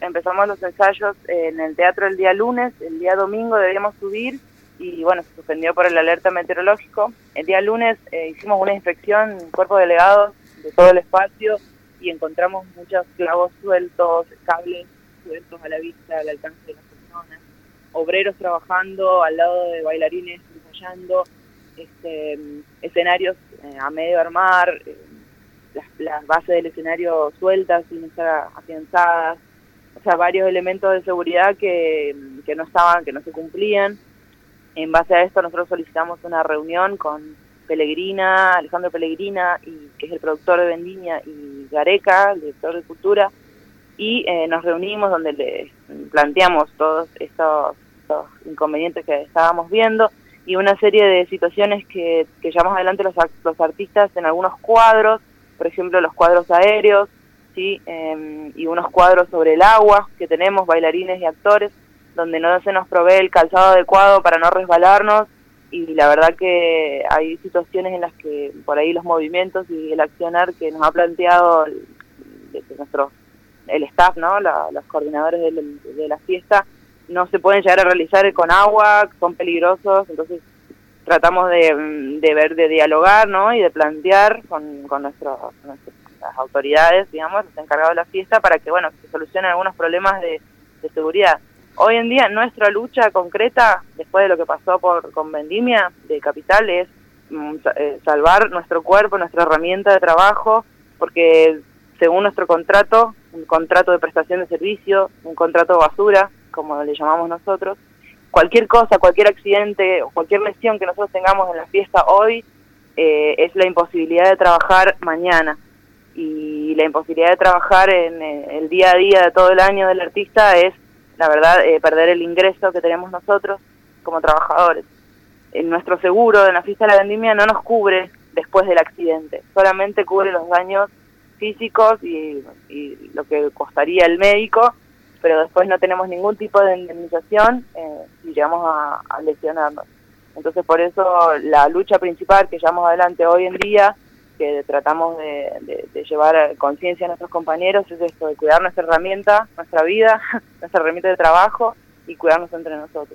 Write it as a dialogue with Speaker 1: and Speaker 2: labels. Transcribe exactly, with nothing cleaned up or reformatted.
Speaker 1: empezamos los ensayos en el teatro el día lunes, el día domingo debíamos subir y bueno, se suspendió por el alerta meteorológico. El día lunes eh, hicimos una inspección en cuerpo delegado de todo el espacio y encontramos muchos clavos sueltos, cables sueltos a la vista, al alcance de las personas, obreros trabajando al lado de bailarines ensayando, este, escenarios eh, a medio armar, eh, las, las bases del escenario sueltas sin estar afianzadas, o sea, varios elementos de seguridad que, que no estaban, que no se cumplían. En base a esto nosotros solicitamos una reunión con Pellegrina, Alejandro Pellegrina, y, que es el productor de Vendimia, y Gareca, el director de Cultura, y eh, nos reunimos donde le planteamos todos estos, estos inconvenientes que estábamos viendo y una serie de situaciones que, que llevamos adelante los, los artistas en algunos cuadros, por ejemplo los cuadros aéreos, ¿sí? eh, y unos cuadros sobre el agua que tenemos, bailarines y actores, donde no se nos provee el calzado adecuado para no resbalarnos, y la verdad que hay situaciones en las que por ahí los movimientos y el accionar que nos ha planteado el, de, de nuestro, el staff, ¿no? La, los coordinadores de, de la fiesta, no se pueden llegar a realizar con agua, son peligrosos, entonces tratamos de, de ver, de dialogar, ¿no? Y de plantear con, con nuestros, nuestras autoridades, digamos, los encargados de la fiesta, para que, bueno, se solucionen algunos problemas de, de seguridad. Hoy en día nuestra lucha concreta, después de lo que pasó por, con Vendimia de Capital, es mm, salvar nuestro cuerpo, nuestra herramienta de trabajo, porque según nuestro contrato, un contrato de prestación de servicio, un contrato basura, como le llamamos nosotros, cualquier cosa, cualquier accidente o cualquier lesión que nosotros tengamos en la fiesta hoy, eh, es la imposibilidad de trabajar mañana. Y la imposibilidad de trabajar en eh, el día a día de todo el año del artista es, la verdad, eh, perder el ingreso que tenemos nosotros como trabajadores. En nuestro seguro de la fiesta de la Vendimia no nos cubre después del accidente, solamente cubre los daños físicos y, y lo que costaría el médico, pero después no tenemos ningún tipo de indemnización eh, si llegamos a, a lesionarnos. Entonces por eso la lucha principal que llevamos adelante hoy en día, que tratamos de, de, de llevar conciencia a nuestros compañeros, es esto, de cuidar nuestra herramienta, nuestra vida, nuestra herramienta de trabajo y cuidarnos entre nosotros.